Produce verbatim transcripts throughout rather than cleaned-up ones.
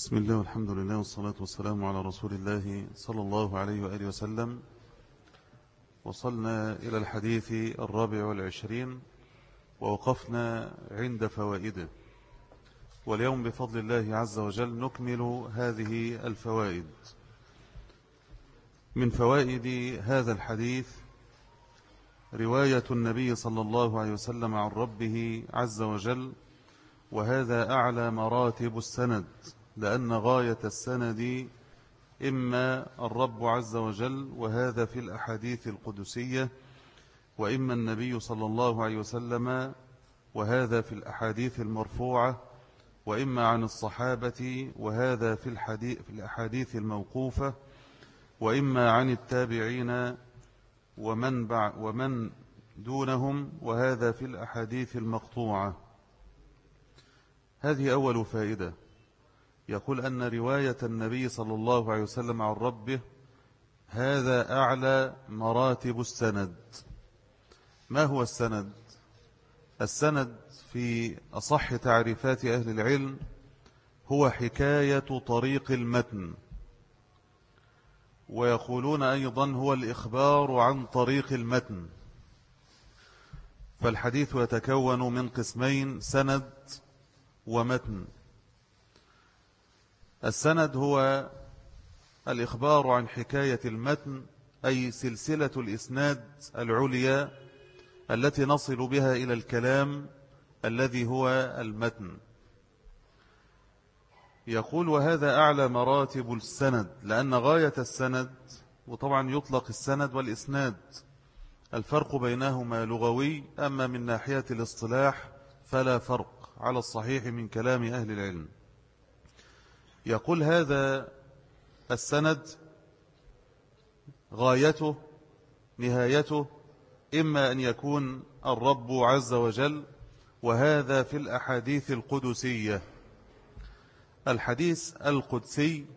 بسم الله والحمد لله والصلاة والسلام على رسول الله صلى الله عليه وآله وسلم. وصلنا إلى الحديث الرابع والعشرين ووقفنا عند فوائده، واليوم بفضل الله عز وجل نكمل هذه الفوائد. من فوائد هذا الحديث رواية النبي صلى الله عليه وسلم عن ربه عز وجل، وهذا أعلى مراتب السند، لأن غاية السند إما الرب عز وجل، وهذا في الأحاديث القدسية، وإما النبي صلى الله عليه وسلم، وهذا في الأحاديث المرفوعة، وإما عن الصحابة، وهذا في الحديث في الأحاديث الموقوفة، وإما عن التابعين ومن ومن دونهم، وهذا في الأحاديث المقطوعة. هذه أول فائدة. يقول أن رواية النبي صلى الله عليه وسلم عن ربه هذا أعلى مراتب السند. ما هو السند؟ السند في أصح تعريفات أهل العلم هو حكاية طريق المتن، ويقولون أيضا هو الإخبار عن طريق المتن. فالحديث يتكون من قسمين: سند ومتن. السند هو الإخبار عن حكاية المتن، أي سلسلة الإسناد العليا التي نصل بها إلى الكلام الذي هو المتن. يقول وهذا أعلى مراتب السند، لأن غاية السند، وطبعا يطلق السند والإسناد، الفرق بينهما لغوي، أما من ناحية الاصطلاح فلا فرق على الصحيح من كلام أهل العلم. يقول هذا السند غايته نهايته إما أن يكون الرب عز وجل، وهذا في الأحاديث القدسية. الحديث القدسي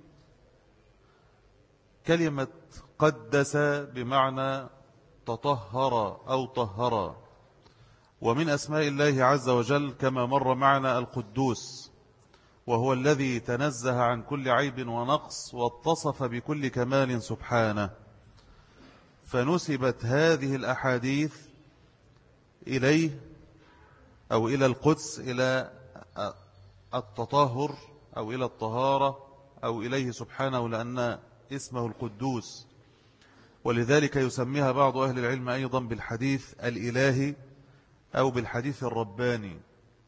كلمة قدس بمعنى تطهر أو طهر، ومن أسماء الله عز وجل كما مر معنا القدوس، وهو الذي تنزه عن كل عيب ونقص واتصف بكل كمال سبحانه. فنسبت هذه الأحاديث إليه أو إلى القدس، إلى التطهر أو إلى الطهارة أو إليه سبحانه، لأن اسمه القدوس. ولذلك يسميها بعض أهل العلم أيضا بالحديث الإلهي أو بالحديث الرباني.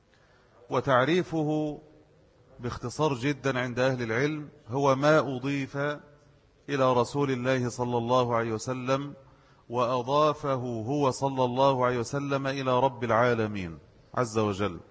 وتعريفه باختصار جدا عند أهل العلم هو ما أضيف إلى رسول الله صلى الله عليه وسلم وأضافه هو صلى الله عليه وسلم إلى رب العالمين عز وجل.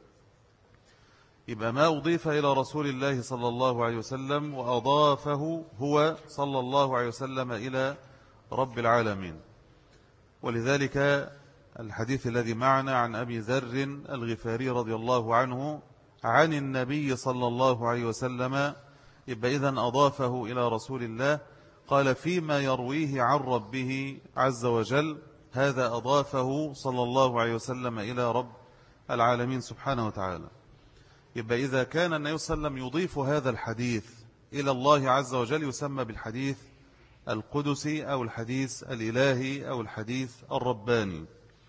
يبقى ما أضيف إلى رسول الله صلى الله عليه وسلم وأضافه هو صلى الله عليه وسلم إلى رب العالمين. ولذلك الحديث الذي معنا عن أبي ذر الغفاري رضي الله عنه عن النبي صلى الله عليه وسلم، يبقى إذن أضافه إلى رسول الله. قال فيما يرويه عن ربه عز وجل، هذا أضافه صلى الله عليه وسلم إلى رب العالمين سبحانه وتعالى. يبقى إذا كان النبي صلى الله عليه وسلم يضيف هذا الحديث إلى الله عز وجل يسمى بالحديث القدسي أو الحديث الإلهي أو الحديث الرباني.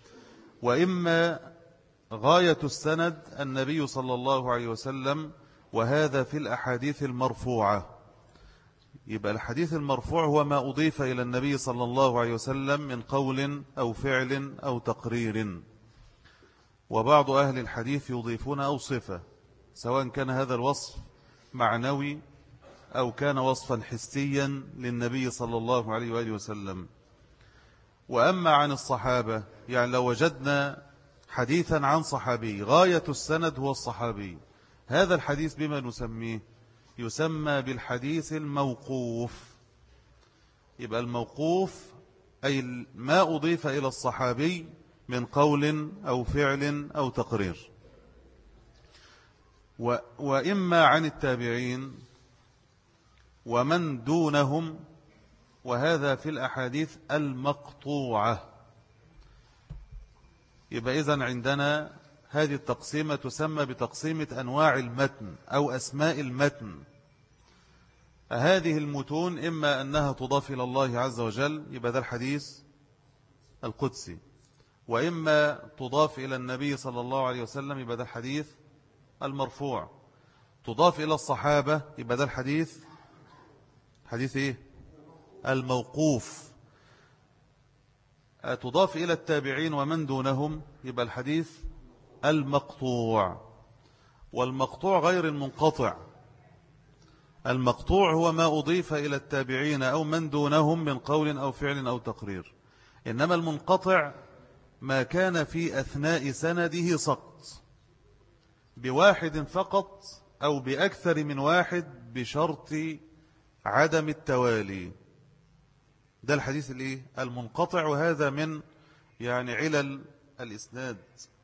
وإما غاية السند النبي صلى الله عليه وسلم، وهذا في الأحاديث المرفوعة. يبقى الحديث المرفوع هو ما أضيف إلى النبي صلى الله عليه وسلم من قول أو فعل أو تقرير. وبعض أهل الحديث يضيفون أو صفة، سواء كان هذا الوصف معنوي أو كان وصفا حسيا للنبي صلى الله عليه وآله وسلم. وأما عن الصحابة، يعني لو وجدنا حديثا عن صحابي غاية السند هو الصحابي، هذا الحديث بما نسميه؟ يسمى بالحديث الموقوف. يبقى الموقوف أي ما أضيف إلى الصحابي من قول أو فعل أو تقرير. و وإما عن التابعين ومن دونهم، وهذا في الأحاديث المقطوعة. يبقى إذن عندنا هذه التقسيمة تسمى بتقسيمة أنواع المتن أو أسماء المتن. هذه المتون إما أنها تضاف إلى الله عز وجل يبقى ده الحديث القدسي، وإما تضاف إلى النبي صلى الله عليه وسلم يبقى ده الحديث المرفوع، تضاف إلى الصحابة يبقى ده الحديث حديث إيه؟ الموقوف، تضاف إلى التابعين ومن دونهم يبقى الحديث المقطوع. والمقطوع غير المنقطع، المقطوع هو ما أضيف إلى التابعين أو من دونهم من قول أو فعل أو تقرير، إنما المنقطع ما كان في أثناء سنده سقط بواحد فقط أو بأكثر من واحد بشرط عدم التوالي، ده الحديث الإيه؟ المنقطع، وهذا من يعني علل الإسناد.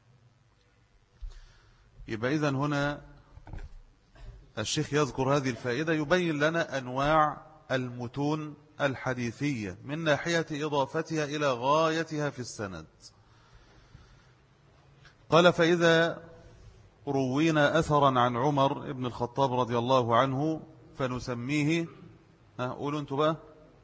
يبقى إذن هنا الشيخ يذكر هذه الفائدة يبين لنا أنواع المتون الحديثية من ناحية إضافتها إلى غايتها في السند. قال فإذا روينا أثرا عن عمر بن الخطاب رضي الله عنه فنسميه، قولوا انتوا بقى،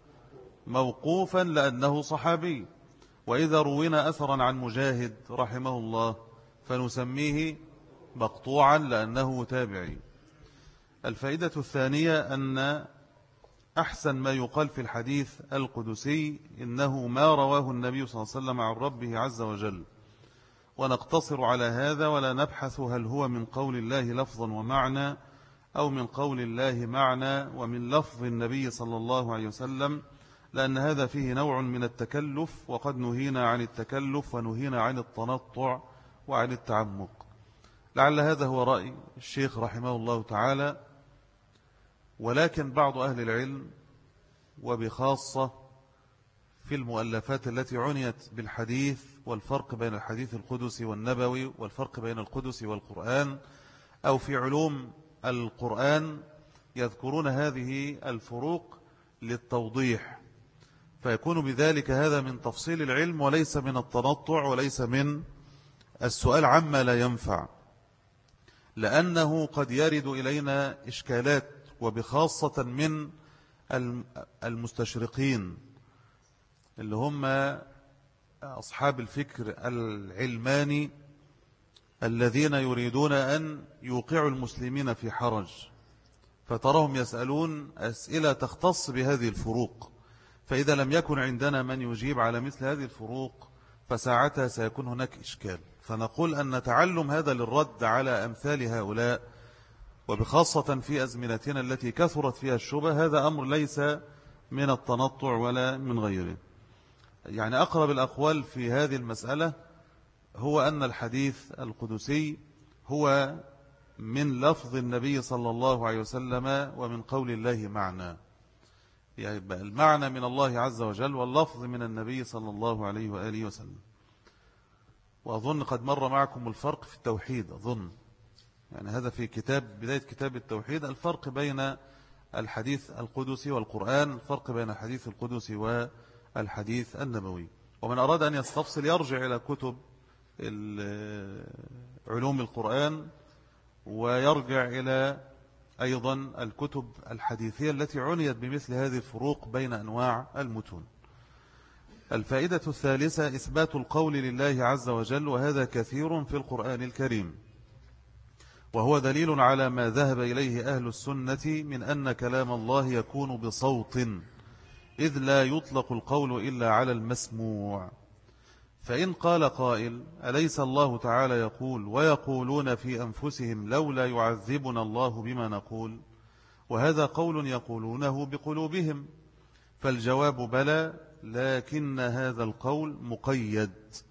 موقوفا لأنه صحابي، وإذا روينا أثرا عن مجاهد رحمه الله فنسميه مقطوعا لأنه تابعي. الفائدة الثانية أن أحسن ما يقال في الحديث القدسي إنه ما رواه النبي صلى الله عليه وسلم عن ربه عز وجل، ونقتصر على هذا ولا نبحث هل هو من قول الله لفظا ومعنى أو من قول الله معنى ومن لفظ النبي صلى الله عليه وسلم، لأن هذا فيه نوع من التكلف، وقد نهينا عن التكلف ونهينا عن التنطع وعن التعمق. لعل هذا هو رأي الشيخ رحمه الله تعالى، ولكن بعض أهل العلم وبخاصة في المؤلفات التي عنيت بالحديث والفرق بين الحديث القدسي والنبوي والفرق بين القدسي والقرآن، أو في علوم القرآن يذكرون هذه الفروق للتوضيح، فيكون بذلك هذا من تفصيل العلم وليس من التنطع وليس من السؤال عما لا ينفع، لأنه قد يرد إلينا إشكالات، وبخاصة من المستشرقين اللي هم أصحاب الفكر العلماني الذين يريدون أن يوقعوا المسلمين في حرج، فتراهم يسألون أسئلة تختص بهذه الفروق، فإذا لم يكن عندنا من يجيب على مثل هذه الفروق فساعتها سيكون هناك إشكال. فنقول أن تعلم هذا للرد على أمثال هؤلاء، وبخاصة في أزمنتنا التي كثرت فيها الشبه، هذا أمر ليس من التنطع ولا من غيره. يعني أقرب الأقوال في هذه المسألة هو أن الحديث القدسي هو من لفظ النبي صلى الله عليه وسلم ومن قول الله معنى، يعني المعنى من الله عز وجل واللفظ من النبي صلى الله عليه وآله وسلم. وأظن قد مر معكم الفرق في التوحيد، أظن يعني هذا في كتاب بداية كتاب التوحيد، الفرق بين الحديث القدسي والقرآن، الفرق بين الحديث القدسي والحديث النبوي. ومن أراد أن يستفصل يرجع إلى كتب علوم القرآن، ويرجع إلى أيضا الكتب الحديثية التي عنيت بمثل هذه الفروق بين أنواع المتون. الفائدة الثالثة إثبات القول لله عز وجل، وهذا كثير في القرآن الكريم، وهو دليل على ما ذهب إليه أهل السنة من أن كلام الله يكون بصوت، إذ لا يطلق القول إلا على المسموع. فإن قال قائل أليس الله تعالى يقول ويقولون في أنفسهم لولا يعذبنا الله بما نقول، وهذا قول يقولونه بقلوبهم، فالجواب بلى، لكن هذا القول مقيد.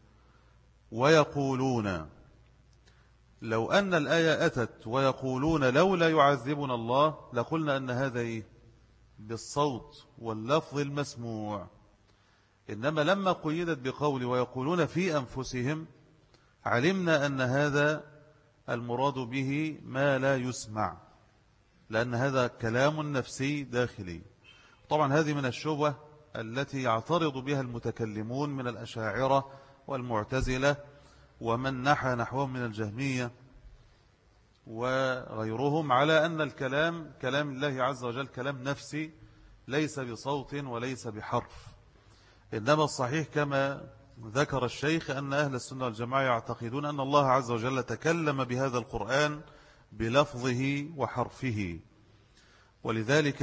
ويقولون، لو أن الآية أتت ويقولون لولا يعذبنا الله لقلنا أن هذا إيه؟ بالصوت واللفظ المسموع، إنما لما قيدت بقول ويقولون في أنفسهم علمنا أن هذا المراد به ما لا يسمع، لأن هذا كلام نفسي داخلي. طبعا هذه من الشبه التي يعترض بها المتكلمون من الأشاعرة والمعتزلة ومن نحى نحوهم من الجهمية وغيرهم على أن الكلام كلام الله عز وجل كلام نفسي ليس بصوت وليس بحرف. إنما الصحيح كما ذكر الشيخ أن أهل السنة والجماعة يعتقدون أن الله عز وجل تكلم بهذا القرآن بلفظه وحرفه. ولذلك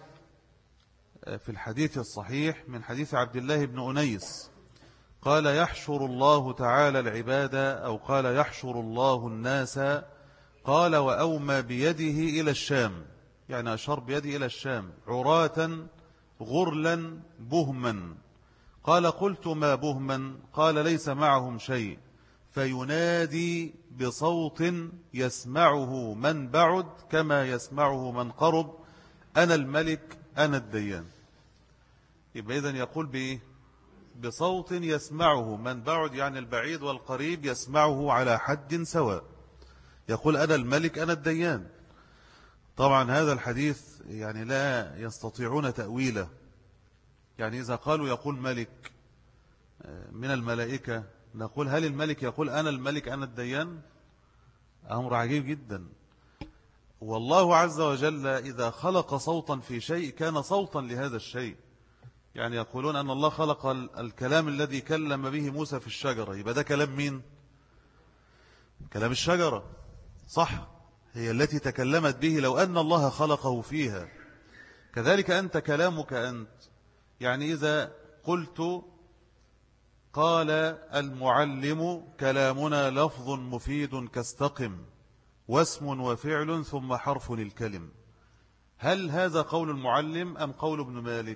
في الحديث الصحيح من حديث عبد الله بن أنيس قال يحشر الله تعالى العباد أو قال يحشر الله الناس، قال وأومى بيده إلى الشام، يعني أشار بيده إلى الشام، عراة غرلا بهما. قال قلت ما بهما؟ قال ليس معهم شيء، فينادي بصوت يسمعه من بعد كما يسمعه من قرب، أنا الملك أنا الديان. يبقى إذن يقول بإيه؟ بصوت يسمعه من بعد، يعني البعيد والقريب يسمعه على حد سواء، يقول أنا الملك أنا الديان. طبعا هذا الحديث يعني لا يستطيعون تأويله، يعني إذا قالوا يقول ملك من الملائكة نقول هل الملك يقول أنا الملك أنا الديان؟ أمر عجيب جدا. والله عز وجل إذا خلق صوتا في شيء كان صوتا لهذا الشيء. يعني يقولون أن الله خلق الكلام الذي كلم به موسى في الشجرة، يبقى ده كلام مين؟ كلام الشجرة، صح، هي التي تكلمت به لو أن الله خلقه فيها. كذلك أنت كلامك أنت، يعني إذا قلت قال المعلم كلامنا لفظ مفيد كاستقم واسم وفعل ثم حرف الكلم، هل هذا قول المعلم أم قول ابن مالك؟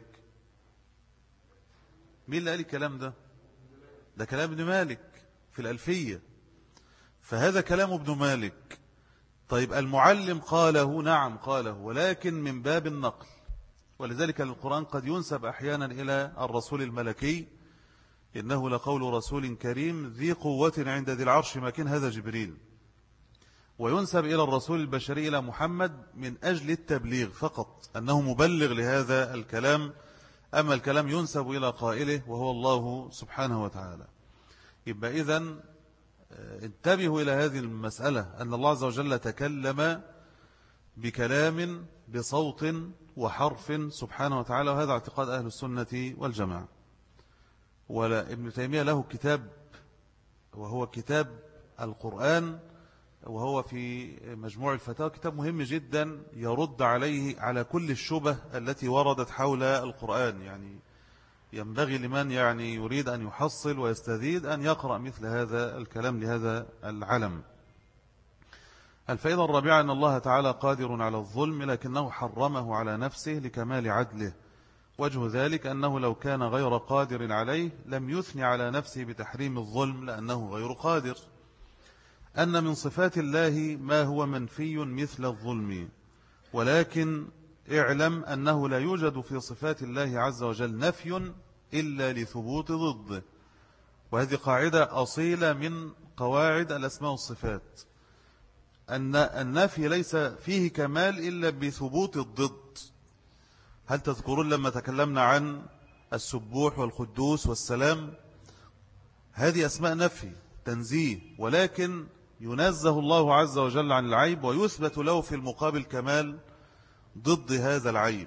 مين اللي قال الكلام ده؟ ده كلام ابن مالك في الألفية، فهذا كلام ابن مالك. طيب المعلم قاله، نعم قاله، ولكن من باب النقل. ولذلك القرآن قد ينسب أحيانا إلى الرسول الملكي، إنه لقول رسول كريم ذي قوة عند ذي العرش مكين، هذا جبريل. وينسب إلى الرسول البشري إلى محمد من أجل التبليغ فقط، أنه مبلغ لهذا الكلام، أما الكلام ينسب إلى قائله وهو الله سبحانه وتعالى. يبقى إذن انتبهوا إلى هذه المسألة، أن الله عز وجل تكلم بكلام بصوت وحرف سبحانه وتعالى، وهذا اعتقاد أهل السنة والجماعة. ولا ابن تيمية له كتاب وهو كتاب القرآن، وهو في مجموع الفتاوى، كتاب مهم جدا يرد عليه على كل الشبه التي وردت حول القرآن. يعني ينبغي لمن يعني يريد أن يحصل ويستزيد أن يقرأ مثل هذا الكلام لهذا العلم. الفائدة الرابعة أن الله تعالى قادر على الظلم لكنه حرمه على نفسه لكمال عدله. وجه ذلك أنه لو كان غير قادر عليه لم يثني على نفسه بتحريم الظلم لأنه غير قادر. أن من صفات الله ما هو منفي مثل الظلم، ولكن اعلم أنه لا يوجد في صفات الله عز وجل نفي إلا لثبوت ضده. وهذه قاعدة أصيلة من قواعد الأسماء والصفات، أن النفي ليس فيه كمال إلا بثبوت الضد. هل تذكرون لما تكلمنا عن السبوح والقدوس والسلام؟ هذه أسماء نفي تنزيه، ولكن ينزه الله عز وجل عن العيب ويثبت له في المقابل كمال ضد هذا العيب.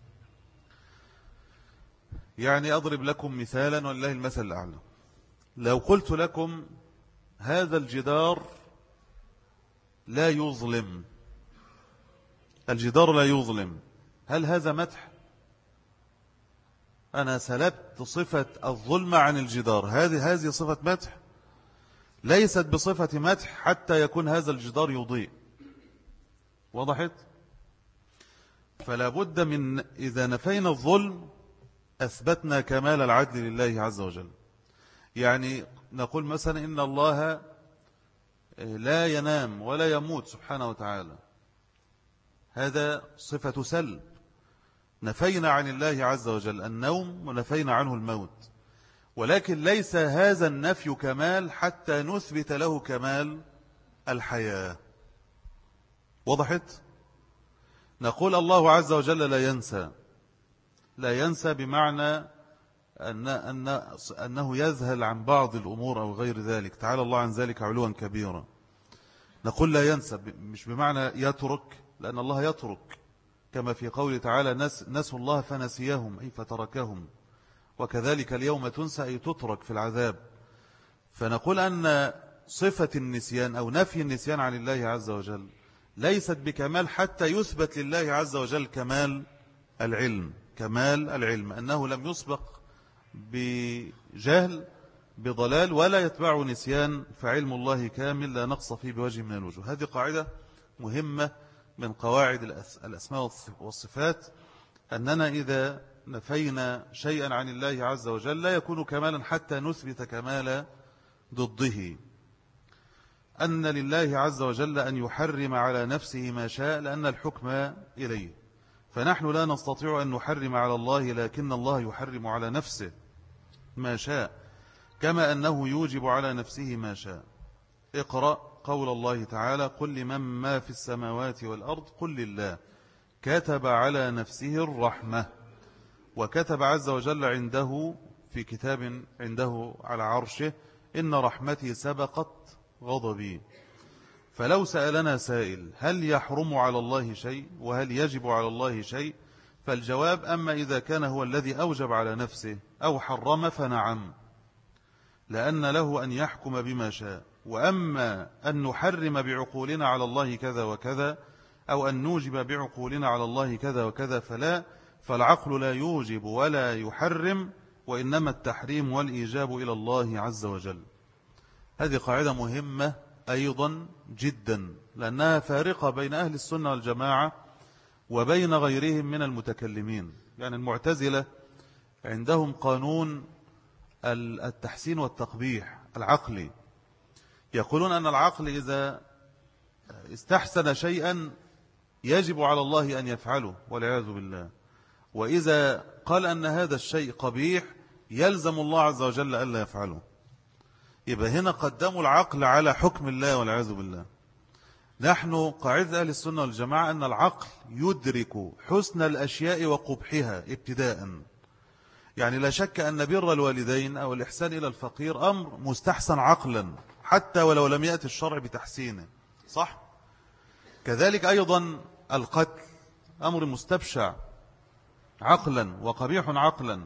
يعني أضرب لكم مثالا ولله المثل الأعلى. لو قلت لكم هذا الجدار لا يظلم، الجدار لا يظلم، هل هذا مدح؟ أنا سلبت صفة الظلم عن الجدار، هذه هذه صفة مدح؟ ليست بصفة مدح حتى يكون هذا الجدار يضيء. وضحت؟ فلا بد من إذا نفينا الظلم أثبتنا كمال العدل لله عز وجل. يعني نقول مثلا إن الله لا ينام ولا يموت سبحانه وتعالى، هذا صفة سلب، نفينا عن الله عز وجل النوم ونفينا عنه الموت، ولكن ليس هذا النفي كمال حتى نثبت له كمال الحياة. وضحت؟ نقول الله عز وجل لا ينسى، لا ينسى بمعنى أن أن أنه يذهل عن بعض الأمور أو غير ذلك، تعالى الله عن ذلك علوا كبيرا. نقول لا ينسى، مش بمعنى يترك، لأن الله يترك، كما في قوله تعالى نس نسوا الله فنسيهم أي فتركهم، وكذلك اليوم تنسى أي تترك في العذاب. فنقول أن صفة النسيان أو نفي النسيان عن الله عز وجل ليست بكمال حتى يثبت لله عز وجل كمال العلم، كمال العلم أنه لم يسبق بجهل بضلال ولا يتبع نسيان، فعلم الله كامل لا نقص فيه بوجه من الوجوه. هذه قاعدة مهمة من قواعد الأسماء والصفات، أننا إذا نفينا شيئا عن الله عز وجل لا يكون كمالا حتى نثبت كمال ضده. أن لله عز وجل أن يحرم على نفسه ما شاء لأن الحكم إليه، فنحن لا نستطيع أن نحرم على الله، لكن الله يحرم على نفسه ما شاء، كما أنه يوجب على نفسه ما شاء. اقرأ قول الله تعالى قل لمن ما في السماوات والأرض قل لله كتب على نفسه الرحمة، وكتب عز وجل عنده في كتاب عنده على عرشه إن رحمتي سبقت غضبي. فلو سألنا سائل هل يحرم على الله شيء وهل يجب على الله شيء، فالجواب أما إذا كان هو الذي أوجب على نفسه أو حرم فنعم، لأن له أن يحكم بما شاء. وأما أن نحرم بعقولنا على الله كذا وكذا أو أن نوجب بعقولنا على الله كذا وكذا فلا، فالعقل لا يوجب ولا يحرم، وإنما التحريم والإيجاب إلى الله عز وجل. هذه قاعدة مهمة أيضا جدا، لأنها فارقة بين أهل السنة والجماعة وبين غيرهم من المتكلمين. يعني المعتزلة عندهم قانون التحسين والتقبيح العقلي، يقولون أن العقل إذا استحسن شيئا يجب على الله أن يفعله والعياذ بالله، وإذا قال أن هذا الشيء قبيح يلزم الله عز وجل ألا يفعله. يبقى هنا قدموا العقل على حكم الله والعياذ بالله. نحن قاعدة أهل السنة والجماعة أن العقل يدرك حسن الأشياء وقبحها ابتداء. يعني لا شك أن بر الوالدين أو الإحسان إلى الفقير أمر مستحسن عقلا حتى ولو لم يأتي الشرع بتحسينه، صح؟ كذلك أيضا القتل أمر مستبشع عقلا وقبيح عقلا،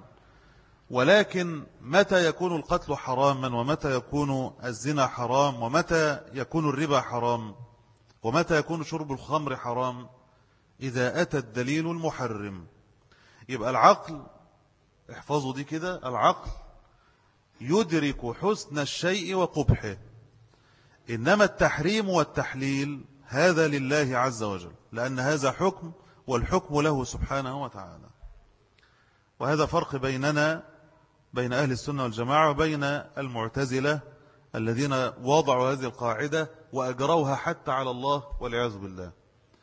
ولكن متى يكون القتل حراما ومتى يكون الزنا حرام ومتى يكون الربا حرام ومتى يكون شرب الخمر حرام؟ إذا أتى الدليل المحرم. يبقى العقل، احفظوا دي كده، العقل يدرك حسن الشيء وقبحه، إنما التحريم والتحليل هذا لله عز وجل، لأن هذا حكم والحكم له سبحانه وتعالى. وهذا فرق بيننا بين أهل السنة والجماعة وبين المعتزلة الذين وضعوا هذه القاعدة وأجروها حتى على الله والعياذ بالله.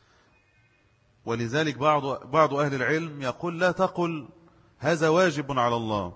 ولذلك بعض بعض أهل العلم يقول لا تقل هذا واجب على الله،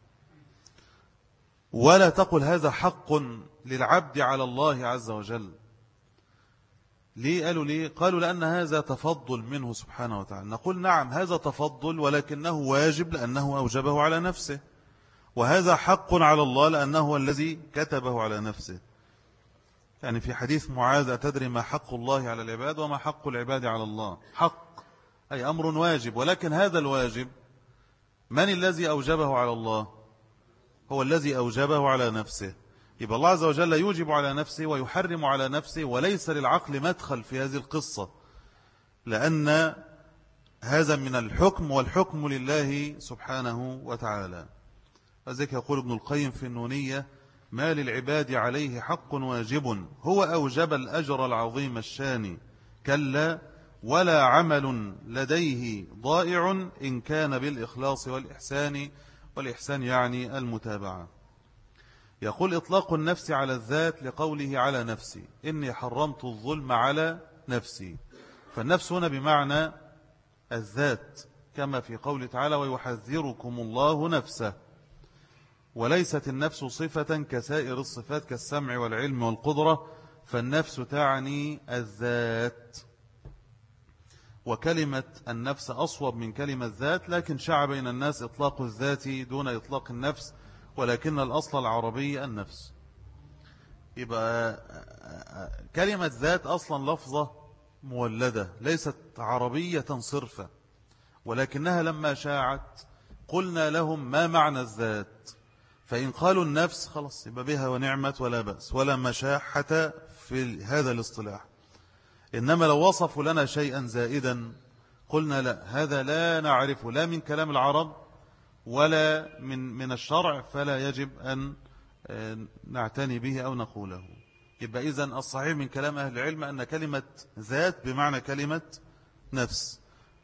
ولا تقل هذا حق للعبد على الله عز وجل. ليه؟ قالوا ليه؟ قالوا لأن هذا تفضل منه سبحانه وتعالى. نقول نعم هذا تفضل، ولكنه واجب لأنه أوجبه على نفسه، وهذا حق على الله لأنه هو الذي كتبه على نفسه. يعني في حديث معاذ أتدري ما حق الله على العباد وما حق العباد على الله؟ حق أي أمر واجب، ولكن هذا الواجب من الذي أوجبه على الله؟ هو الذي أوجبه على نفسه. يبقى الله عز وجل يوجب على نفسه ويحرم على نفسه، وليس للعقل مدخل في هذه القصة، لأن هذا من الحكم والحكم لله سبحانه وتعالى. وذلك يقول ابن القيم في النونية ما للعباد عليه حق واجب هو أوجب الأجر العظيم الشان، كلا ولا عمل لديه ضائع إن كان بالإخلاص والإحسان، والإحسان يعني المتابعة. يقول إطلاق النفس على الذات لقوله على نفسي إني حرمت الظلم على نفسي، فالنفس هنا بمعنى الذات كما في قوله تعالى ويحذركم الله نفسه، وليست النفس صفة كسائر الصفات كالسمع والعلم والقدرة، فالنفس تعني الذات. وكلمة النفس أصوب من كلمة ذات، لكن شاع بين الناس إطلاق الذات دون إطلاق النفس، ولكن الأصل العربي النفس. يبقى كلمة ذات أصلا لفظة مولدة ليست عربية صرفة، ولكنها لما شاعت قلنا لهم ما معنى الذات، فإن قالوا النفس خلاص يبقى بها ونعمت ولا بأس ولا مشاحة في هذا الاصطلاح. إنما لو وصفوا لنا شيئا زائدا قلنا لا، هذا لا نعرفه لا من كلام العرب ولا من من الشرع، فلا يجب أن نعتني به أو نقوله. يبقى إذن الصحيح من كلام أهل العلم أن كلمة ذات بمعنى كلمة نفس.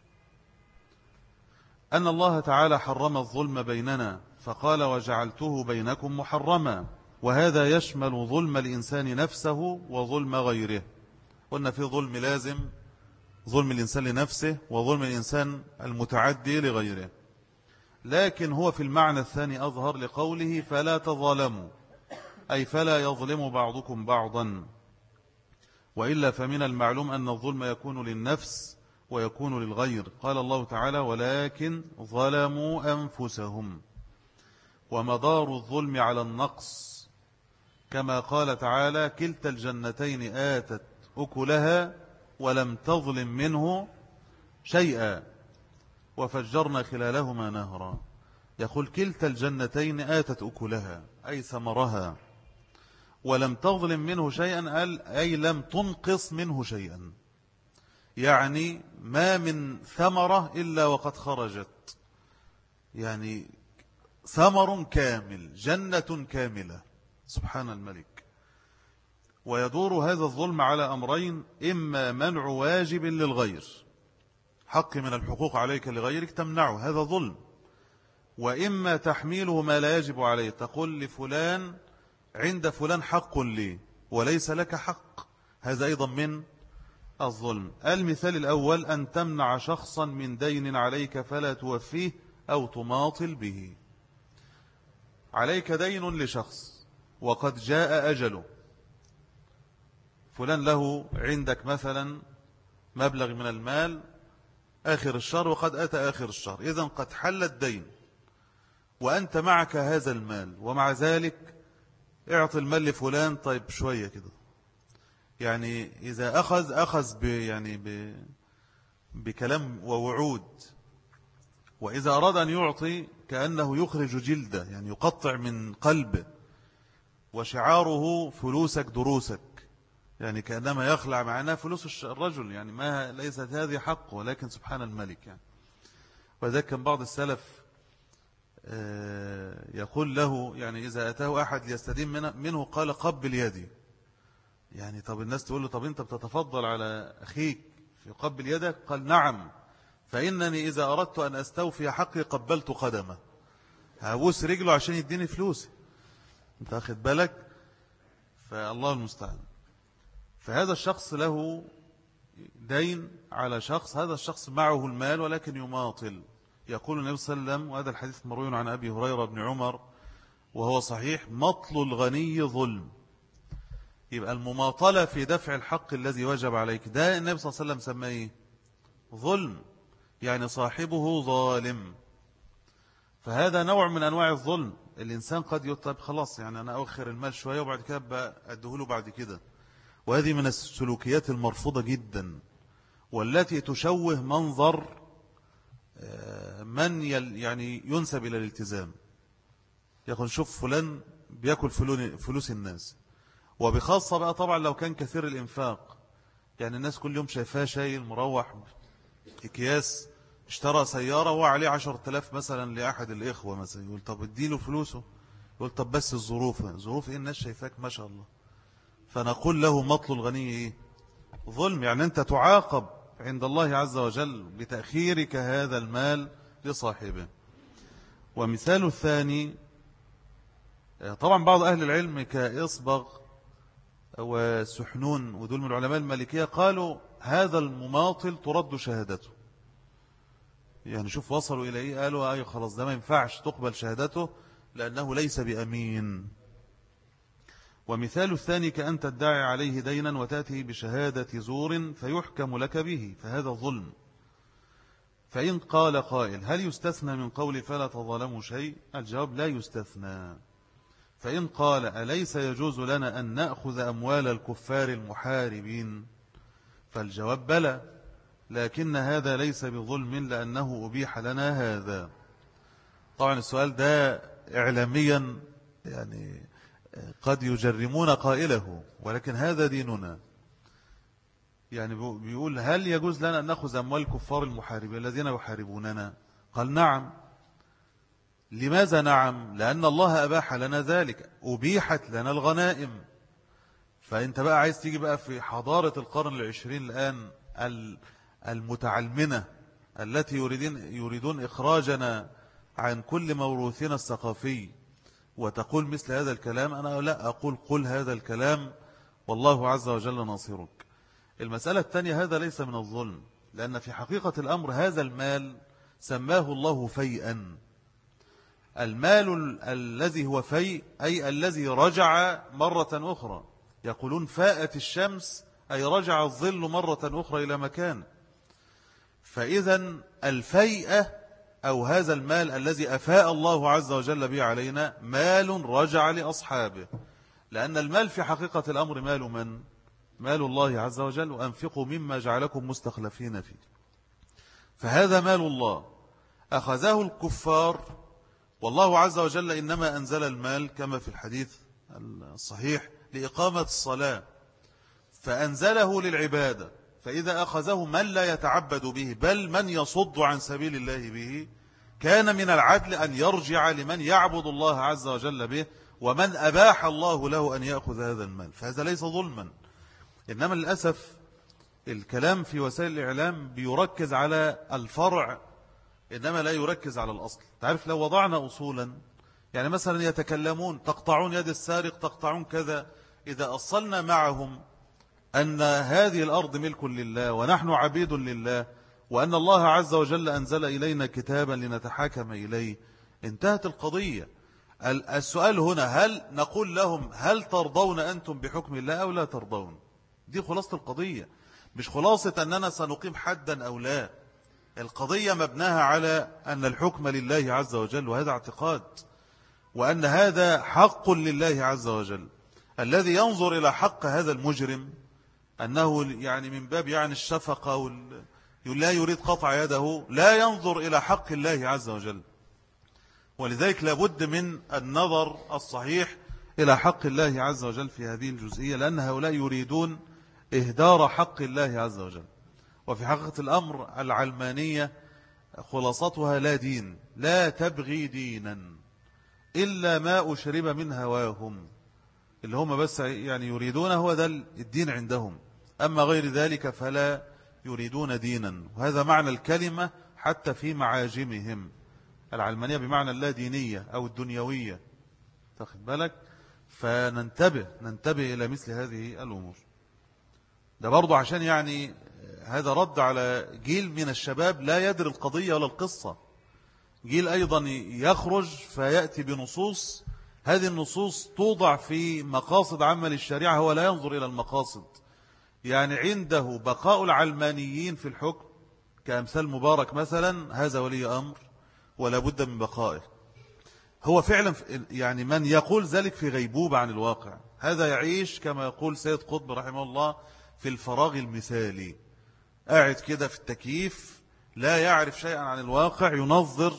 أن الله تعالى حرم الظلم بيننا فقال وجعلته بينكم محرما، وهذا يشمل ظلم الإنسان نفسه وظلم غيره. قلنا في ظلم لازم، ظلم الإنسان لنفسه، وظلم الإنسان المتعدي لغيره، لكن هو في المعنى الثاني أظهر لقوله فلا تظالموا، أي فلا يظلم بعضكم بعضا، وإلا فمن المعلوم أن الظلم يكون للنفس ويكون للغير. قال الله تعالى ولكن ظلموا أنفسهم، ومدار الظلم على النقص، كما قال تعالى كلتا الجنتين آتت أكلها ولم تظلم منه شيئا وفجرنا خلالهما نهرا. يقول كلتا الجنتين آتت أكلها أي ثمرها، ولم تظلم منه شيئا أي لم تنقص منه شيئا، يعني ما من ثمرة إلا وقد خرجت، يعني ثمر كامل، جنة كاملة، سبحان الملك. ويدور هذا الظلم على أمرين: إما منع واجب للغير، حق من الحقوق عليك لغيرك تمنعه، هذا ظلم، وإما تحميله ما لا يجب عليه، تقول لفلان عند فلان حق لي وليس لك حق، هذا أيضا من الظلم. المثال الأول أن تمنع شخصا من دين عليك فلا توفيه أو تماطل به. عليك دين لشخص وقد جاء أجله، فلان له عندك مثلا مبلغ من المال آخر الشهر وقد أتى آخر الشهر، إذن قد حل الدين وأنت معك هذا المال، ومع ذلك اعطي المال لفلان طيب شوية كده، يعني إذا أخذ أخذ ب يعني ب بكلام ووعود، وإذا أراد أن يعطي كأنه يخرج جلده، يعني يقطع من قلبه، وشعاره فلوسك دروسك، يعني كأنما يخلع معنا فلوس الرجل، يعني ما ليست هذه حق، ولكن سبحان الملك يعني. وذلك كان بعض السلف يقول له، يعني إذا أتاه أحد ليستدين منه قال قبل يدي، يعني طب الناس تقول له طب أنت بتتفضل على أخيك في قبل يدك؟ قال نعم، فإنني إذا أردت أن أستوفي حقي قبلت قدمه، هبوس رجله عشان يديني فلوسي، أنت أخذ بالك؟ فالله المستعان. فهذا الشخص له دين على شخص، هذا الشخص معه المال ولكن يماطل. يقول النبي صلى الله عليه وسلم، وهذا الحديث مروي عن أبي هريرة بن عمر وهو صحيح: مطل الغني ظلم. يبقى المماطلة في دفع الحق الذي وجب عليك، ده النبي صلى الله عليه وسلم سميه ظلم، يعني صاحبه ظالم. فهذا نوع من أنواع الظلم. الإنسان قد يطلب خلاص، يعني أنا أؤخر المال شوية وبعد كده أدهله بعد كده، وهذه من السلوكيات المرفوضة جدا، والتي تشوه منظر من يعني ينسب إلى الالتزام. يقول شوف فلان بيأكل فلوس الناس، وبخاصة بقى طبعا لو كان كثير الإنفاق، يعني الناس كل يوم شايفاه شايل مروح اكياس، اشترى سيارة وعليه عشر تلاف مثلا لأحد الإخوة مثلا، يقول طب اديله فلوسه، يقول طب بس الظروف ظروف إيه؟ الناس شايفاك ما شاء الله. فنقول له مطل الغني إيه؟ ظلم، يعني أنت تعاقب عند الله عز وجل بتأخيرك هذا المال لصاحبه. ومثال الثاني، طبعا بعض أهل العلم كإصبغ وسحنون ودول من العلماء المالكية قالوا هذا المماطل ترد شهادته، يعني شوف وصلوا إلى إيه، قالوا أيوة خلاص ده ما ينفعش تقبل شهادته لأنه ليس بأمين. ومثال الثاني كأن تدعي عليه دينا وتأتي بشهادة زور فيحكم لك به، فهذا ظلم. فإن قال قائل هل يستثنى من قول فلا تظلموا شيء؟ الجواب لا يستثنى. فإن قال أليس يجوز لنا أن نأخذ أموال الكفار المحاربين؟ فالجواب بلى، لكن هذا ليس بظلم لأنه أبيح لنا هذا. طبعا السؤال ده إعلاميا يعني قد يجرمون قائله، ولكن هذا ديننا. يعني بيقول هل يجوز لنا أن نأخذ أموال الكفار المحاربين الذين يحاربوننا؟ قال نعم. لماذا نعم؟ لأن الله أباح لنا ذلك، أبيحت لنا الغنائم. فأنت بقى عايز تيجي بقى في حضارة القرن العشرين الآن المتعلمنة التي يريدون, يريدون إخراجنا عن كل موروثنا الثقافي وتقول مثل هذا الكلام. أنا لا أقول قل هذا الكلام والله عز وجل ناصرك. المسألة الثانية، هذا ليس من الظلم، لأن في حقيقة الأمر هذا المال سماه الله فيئا. المال ال الذي هو فيء أي الذي رجع مرة أخرى. يقولون فاءت الشمس أي رجع الظل مرة أخرى إلى مكان. فإذا الفيئة أو هذا المال الذي أفاء الله عز وجل به علينا مال رجع لأصحابه، لأن المال في حقيقة الأمر مال من؟ مال الله عز وجل، وأنفقوا مما جعلكم مستخلفين فيه. فهذا مال الله أخذه الكفار، والله عز وجل إنما أنزل المال كما في الحديث الصحيح لإقامة الصلاة، فأنزله للعبادة. فإذا أخذه من لا يتعبد به بل من يصد عن سبيل الله به، كان من العدل أن يرجع لمن يعبد الله عز وجل به، ومن أباح الله له أن يأخذ هذا المال. فهذا ليس ظلما. إنما للأسف الكلام في وسائل الإعلام بيركز على الفرع إنما لا يركز على الأصل. تعرف لو وضعنا أصولا، يعني مثلا يتكلمون تقطعون يد السارق، تقطعون كذا، إذا أصلنا معهم أن هذه الأرض ملك لله ونحن عبيد لله، وأن الله عز وجل أنزل إلينا كتابا لنتحاكم إليه، انتهت القضية. السؤال هنا هل نقول لهم هل ترضون أنتم بحكم الله أو لا ترضون؟ دي خلاصة القضية، مش خلاصة أننا سنقيم حدا أو لا. القضية مبناها على أن الحكم لله عز وجل، وهذا اعتقاد، وأن هذا حق لله عز وجل. الذي ينظر إلى حق هذا المجرم أنه يعني من باب يعني الشفقة وال... لا يريد قطع يده، لا ينظر إلى حق الله عز وجل. ولذلك لابد من النظر الصحيح إلى حق الله عز وجل في هذه الجزئية، لأن هؤلاء يريدون إهدار حق الله عز وجل. وفي حقيقة الأمر العلمانية خلاصتها لا دين، لا تبغي دينا إلا ما أشرب من هواهم، اللي هم بس يعني يريدون هو ذا الدين عندهم، أما غير ذلك فلا يريدون دينا. وهذا معنى الكلمة حتى في معاجمهم، العلمانية بمعنى اللا دينية أو الدنيوية، تاخد بالك؟ فننتبه ننتبه إلى مثل هذه الأمور. ده برضو عشان يعني هذا رد على جيل من الشباب لا يدري القضية ولا القصة، جيل أيضا يخرج فيأتي بنصوص، هذه النصوص توضع في مقاصد عامة للشريعة، هو لا ينظر إلى المقاصد. يعني عنده بقاء العلمانيين في الحكم كأمثال مبارك مثلا، هذا ولي أمر ولا بد من بقائه. هو فعلا يعني من يقول ذلك في غيبوبة عن الواقع، هذا يعيش كما يقول سيد قطب رحمه الله في الفراغ المثالي، قاعد كده في التكييف لا يعرف شيئا عن الواقع، ينظر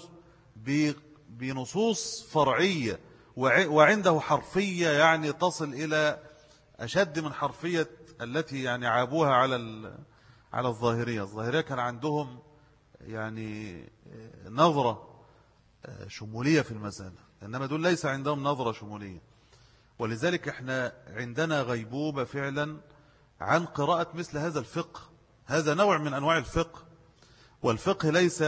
بنصوص فرعية وعنده حرفية يعني تصل إلى أشد من حرفية التي يعني عابوها على على الظاهرية. الظاهرية كان عندهم يعني نظرة شمولية في المسألة، إنما دول ليس عندهم نظرة شمولية. ولذلك احنا عندنا غيبوبة فعلا عن قراءة مثل هذا الفقه. هذا نوع من أنواع الفقه، والفقه ليس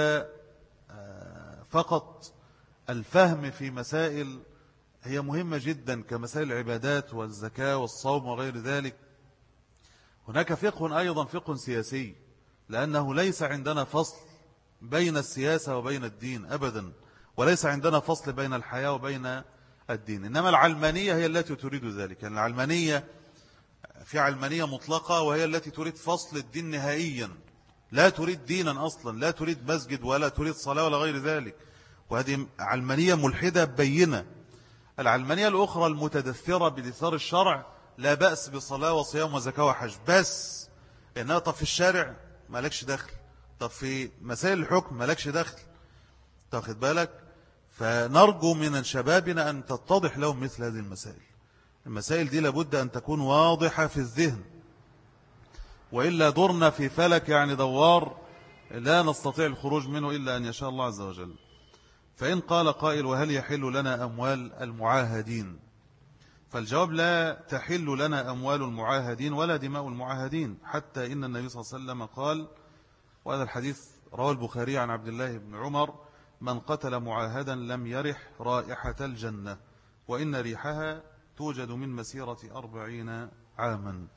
فقط الفهم في مسائل هي مهمة جدا كمسائل العبادات والزكاة والصوم وغير ذلك. هناك فقه أيضا فقه سياسي، لأنه ليس عندنا فصل بين السياسة وبين الدين أبدا، وليس عندنا فصل بين الحياة وبين الدين. إنما العلمانية هي التي تريد ذلك. يعني العلمانية في علمانية مطلقة، وهي التي تريد فصل الدين نهائيا، لا تريد دينا أصلا، لا تريد مسجد ولا تريد صلاة ولا غير ذلك، وهذه علمانية ملحدة بينة. العلمانية الأخرى المتدثرة بدثار الشرع لا بأس بصلاة وصيام وزكاة وحج، بس إنها طب في الشارع مالكش دخل، طب في مسائل الحكم مالكش دخل، تاخد بالك. فنرجو من شبابنا أن تتضح لهم مثل هذه المسائل. المسائل دي لابد أن تكون واضحة في الذهن، وإلا دورنا في فلك يعني دوار لا نستطيع الخروج منه إلا أن يشاء الله عز وجل. فإن قال قائل وهل يحل لنا أموال المعاهدين؟ فالجواب لا تحل لنا أموال المعاهدين ولا دماء المعاهدين، حتى إن النبي صلى الله عليه وسلم قال، وهذا الحديث رواه البخاري عن عبد الله بن عمر: من قتل معاهدا لم يرح رائحة الجنة وإن ريحها توجد من مسيرة أربعين عاما.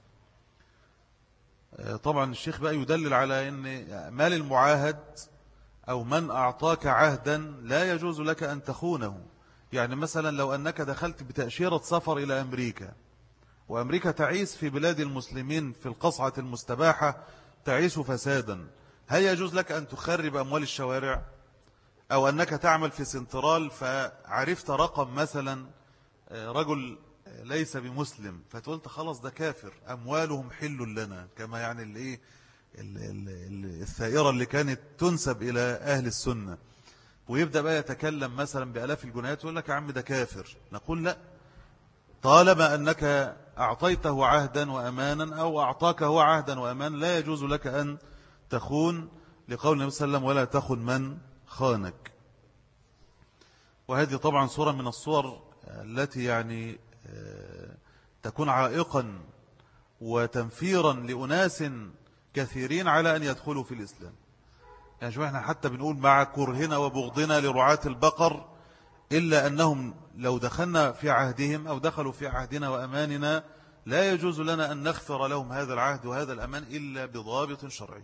طبعا الشيخ بقى يدلل على أن مال المعاهد أو من أعطاك عهدا لا يجوز لك أن تخونه. يعني مثلا لو أنك دخلت بتأشيرة سفر إلى أمريكا، وأمريكا تعيش في بلاد المسلمين في القصعة المستباحة تعيش فسادا، هل يجوز لك أن تخرب أموال الشوارع؟ أو أنك تعمل في سنترال فعرفت رقم مثلا رجل ليس بمسلم فتقولت خلاص ده كافر أموالهم حل لنا، كما يعني الايه الثائرة اللي كانت تنسب إلى أهل السنة، ويبدأ بقى يتكلم مثلا بألاف الجنيهات ويقول لك يا عم ده كافر. نقول لا، طالما أنك أعطيته عهدا وأمانا أو أعطاك هو عهدا وأمانا لا يجوز لك أن تخون، لقول النبي صلى الله عليه وسلم ولا تخن من خانك. وهذه طبعا صورة من الصور التي يعني تكون عائقا وتنفيرا لأناس كثيرين على أن يدخلوا في الإسلام. يعني شو احنا حتى بنقول مع كرهنا وبغضنا لرعاة البقر، إلا أنهم لو دخلنا في عهدهم أو دخلوا في عهدنا وأماننا لا يجوز لنا أن نغفر لهم هذا العهد وهذا الأمان إلا بضابط شرعي.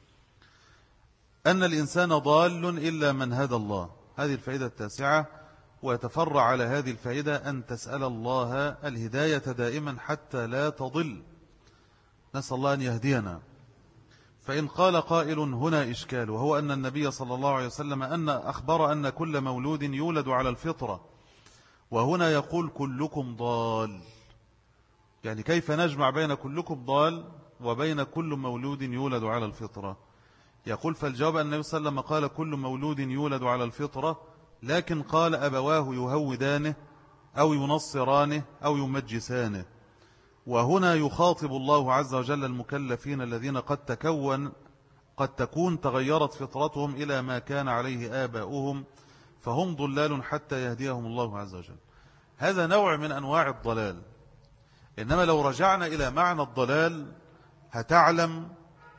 أن الإنسان ضال إلا من هدى الله، هذه الفائدة التاسعة. ويتفرع على هذه الفائدة أن تسأل الله الهداية دائما حتى لا تضل، نسأل الله أن يهدينا. فإن قال قائل هنا إشكال، وهو أن النبي صلى الله عليه وسلم أن أخبر أن كل مولود يولد على الفطرة، وهنا يقول كلكم ضال، يعني كيف نجمع بين كلكم ضال وبين كل مولود يولد على الفطرة؟ يقول فالجواب أن النبي صلى الله عليه وسلم قال كل مولود يولد على الفطرة، لكن قال أبواه يهودانه أو ينصرانه أو يمجسانه. وهنا يخاطب الله عز وجل المكلفين الذين قد تكون قد تكون تغيرت فطرتهم إلى ما كان عليه آباؤهم فهم ضلال حتى يهديهم الله عز وجل. هذا نوع من أنواع الضلال. إنما لو رجعنا إلى معنى الضلال هتعلم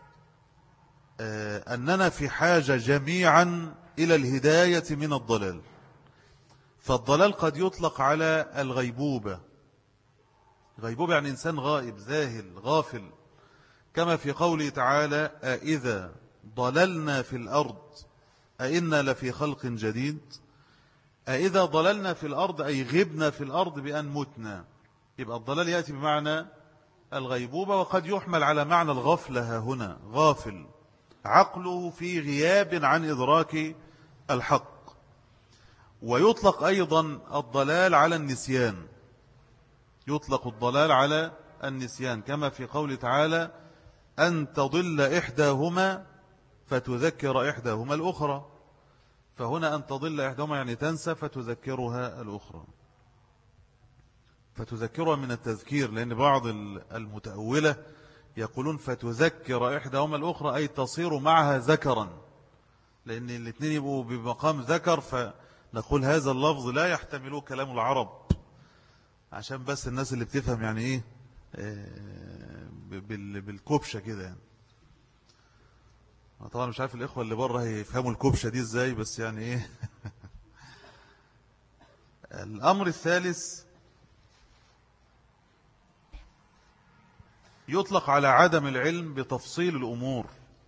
أننا في حاجة جميعا إلى الهداية من الضلال. فالضلال قد يطلق على الغيبوبة، غيبوبة يعني إنسان غائب ذاهل غافل، كما في قوله تعالى أإذا ضللنا في الأرض أإنا لفي خلق جديد. أإذا ضللنا في الأرض أي غبنا في الأرض بأن متنا، يبقى الضلال يأتي بمعنى الغيبوبة، وقد يحمل على معنى الغفلة هنا، غافل عقله في غياب عن إدراك الحق. ويطلق أيضا الضلال على النسيان، يطلق الضلال على النسيان كما في قول تعالى أن تضل إحداهما فتذكر إحداهما الأخرى. فهنا أن تضل إحداهما يعني تنسى فتذكرها الأخرى، فتذكرها من التذكير، لأن بعض المتأولة يقولون فتذكر إحداهما الأخرى أي تصير معها ذكرا، لأن الاثنين يبقوا بمقام ذكر، فنقول هذا اللفظ لا يحتمله كلام العرب، عشان بس الناس اللي بتفهم يعني إيه بالكبشة كده يعني. طبعا مش عارف الإخوة اللي بره يفهموا الكبشة دي إزاي، بس يعني إيه. الأمر الثالث يطلق على عدم العلم بتفصيل الأمور،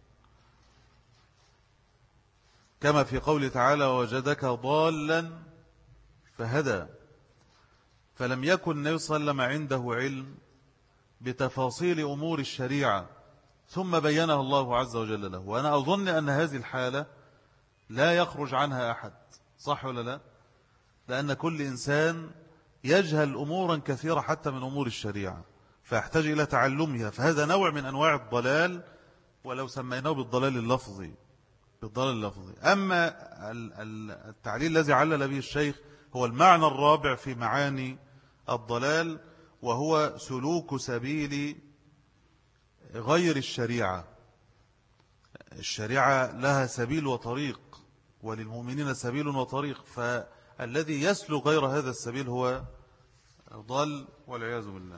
كما في قول تعالى وجدك ضالا فهدى. فلم يكن النبي صلى الله عليه وسلم عنده علم بتفاصيل أمور الشريعة ثم بينها الله عز وجل له. وأنا أظن أن هذه الحالة لا يخرج عنها أحد، صح ولا لا؟ لأن كل إنسان يجهل أمورا كثيرة حتى من أمور الشريعة فيحتاج إلى تعلمها، فهذا نوع من أنواع الضلال ولو سميناه بالضلال اللفظي بالضلال اللفظي. أما التعليل الذي علل به الشيخ هو المعنى الرابع في معاني الضلال، وهو سلوك سبيل غير الشريعة. الشريعة لها سبيل وطريق، وللمؤمنين سبيل وطريق، فالذي يسلك غير هذا السبيل هو ضل والعياذ بالله.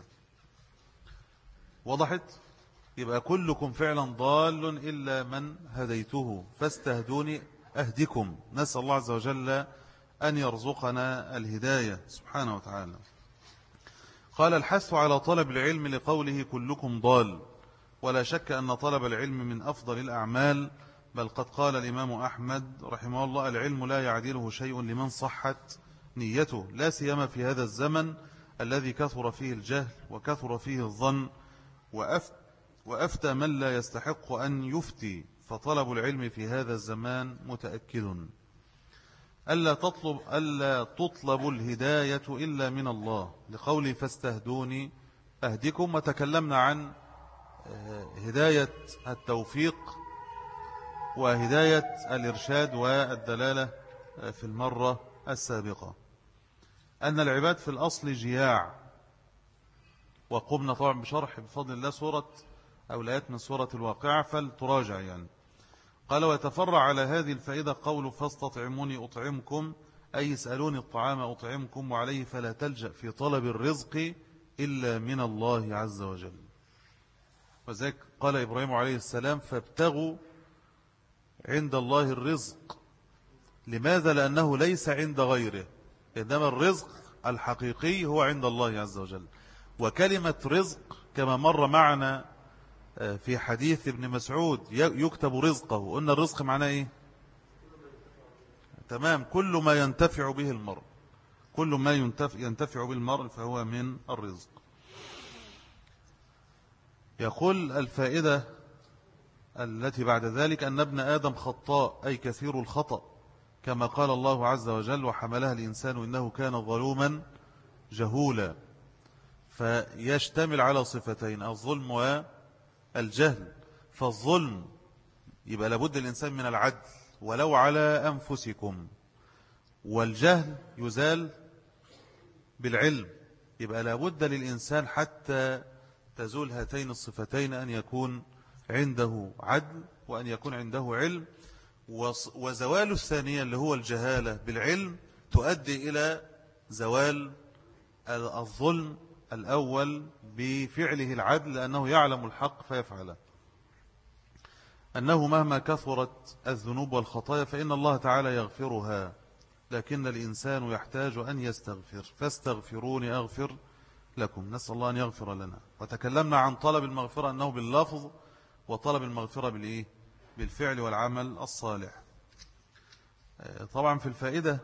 وضحت؟ يبقى كلكم فعلا ضال إلا من هديته فاستهدوني أهدكم. نسأل الله عز وجل أن يرزقنا الهداية سبحانه وتعالى. قال الحث على طلب العلم لقوله كلكم ضال، ولا شك أن طلب العلم من أفضل الأعمال، بل قد قال الإمام أحمد رحمه الله العلم لا يعدله شيء لمن صحت نيته، لا سيما في هذا الزمن الذي كثر فيه الجهل وكثر فيه الظن وأفتى من لا يستحق أن يفتي، فطلب العلم في هذا الزمان متأكد. ألا تطلب, ألا تطلب الهداية إلا من الله، لقولي فاستهدوني أهدكم. وتكلمنا عن هداية التوفيق وهداية الإرشاد والدلالة في المرة السابقة، أن العباد في الأصل جياع. وقمنا طبعا بشرح بفضل الله سورة أو الآيات من سورة الواقعة فلتراجع يعني. قال ويتفرع على هذه الفائدة قول فاستطعموني أطعمكم، أي اسألوني الطعام أطعمكم، وعليه فلا تلجأ في طلب الرزق إلا من الله عز وجل. وذلك قال إبراهيم عليه السلام فابتغوا عند الله الرزق. لماذا؟ لأنه ليس عند غيره، إنما الرزق الحقيقي هو عند الله عز وجل. وكلمة رزق كما مر معنا في حديث ابن مسعود يكتب رزقه، قلنا الرزق معناه إيه؟ تمام، كل ما ينتفع به المرء، كل ما ينتفع به المرء فهو من الرزق. يقول الفائدة التي بعد ذلك أن ابن آدم خطاء، أي كثير الخطأ، كما قال الله عز وجل وحملها الإنسان إنه كان ظلوما جهولا. فيشتمل على صفتين، الظلم والجهل. فالظلم يبقى لابد الإنسان من العدل ولو على أنفسكم، والجهل يزال بالعلم. يبقى لابد للإنسان حتى تزول هاتين الصفتين أن يكون عنده عدل وأن يكون عنده علم. وزوال الثانية اللي هو الجهالة بالعلم تؤدي إلى زوال الظلم الأول بفعله العدل، لأنه يعلم الحق فيفعله. أنه مهما كثرت الذنوب والخطايا فإن الله تعالى يغفرها، لكن الإنسان يحتاج أن يستغفر، فاستغفروني أغفر لكم. نسأل الله أن يغفر لنا. وتكلمنا عن طلب المغفرة أنه باللفظ، وطلب المغفرة بالإيه؟ بالفعل والعمل الصالح. طبعا في الفائدة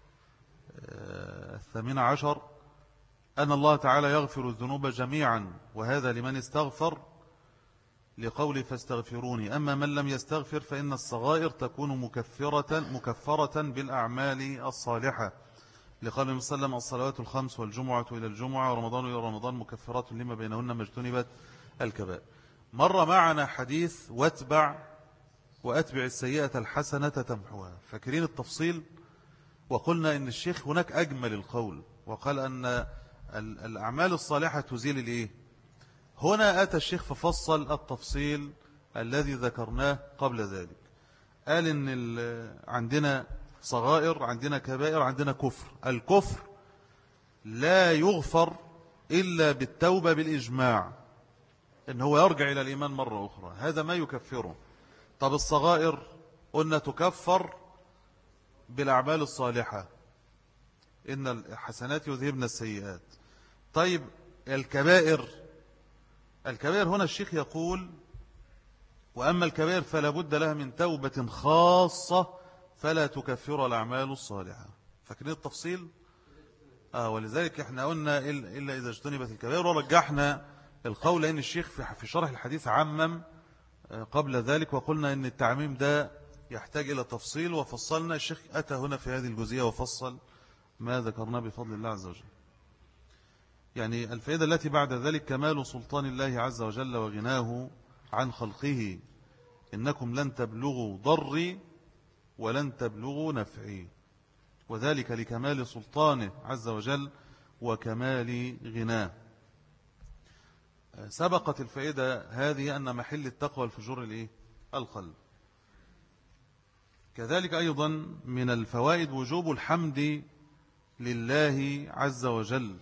الثامنة عشر أن الله تعالى يغفر الذنوب جميعا، وهذا لمن استغفر، لقول فاستغفروني. أما من لم يستغفر فإن الصغائر تكون مكفرة, مكفرة بالأعمال الصالحة، لقال النبي صلى الله عليه وسلم الصلوات الخمس والجمعة إلى الجمعة ورمضان إلى رمضان مكفرات لما بينهن ما اجتنبت الكبائر. مر معنا حديث واتبع وأتبع السيئة الحسنة تمحوها، فاكرين التفصيل؟ وقلنا إن الشيخ هناك أجمل القول، وقال أن الأعمال الصالحة تزيل الإيه؟ هنا أتى الشيخ ففصل التفصيل الذي ذكرناه قبل ذلك. قال إن عندنا صغائر، عندنا كبائر، عندنا كفر. الكفر لا يغفر إلا بالتوبة بالإجماع، إن هو يرجع إلى الإيمان مرة أخرى، هذا ما يكفره. طب الصغائر قلنا تكفر بالأعمال الصالحة، إن الحسنات يذهبن السيئات. طيب الكبائر، الكبائر هنا الشيخ يقول وأما الكبائر فلا بد لها من توبة خاصة فلا تكفر الأعمال الصالحة. فاكرين التفصيل؟ آه ولذلك احنا قلنا إلا إذا اجتنبت الكبائر، ورجحنا القول لأن الشيخ في شرح الحديث عمم قبل ذلك، وقلنا إن التعميم ده يحتاج إلى تفصيل، وفصلنا. الشيخ أتى هنا في هذه الجزئية وفصل ما ذكرناه بفضل الله عز وجل. يعني الفائدة التي بعد ذلك كمال سلطان الله عز وجل وغناه عن خلقه. إنكم لن تبلغوا ضري ولن تبلغوا نفعي، وذلك لكمال سلطانه عز وجل وكمال غناه. سبقت الفائدة هذه أن محل التقوى الفجور الإيه؟ القلب. كذلك أيضا من الفوائد وجوب الحمد لله عز وجل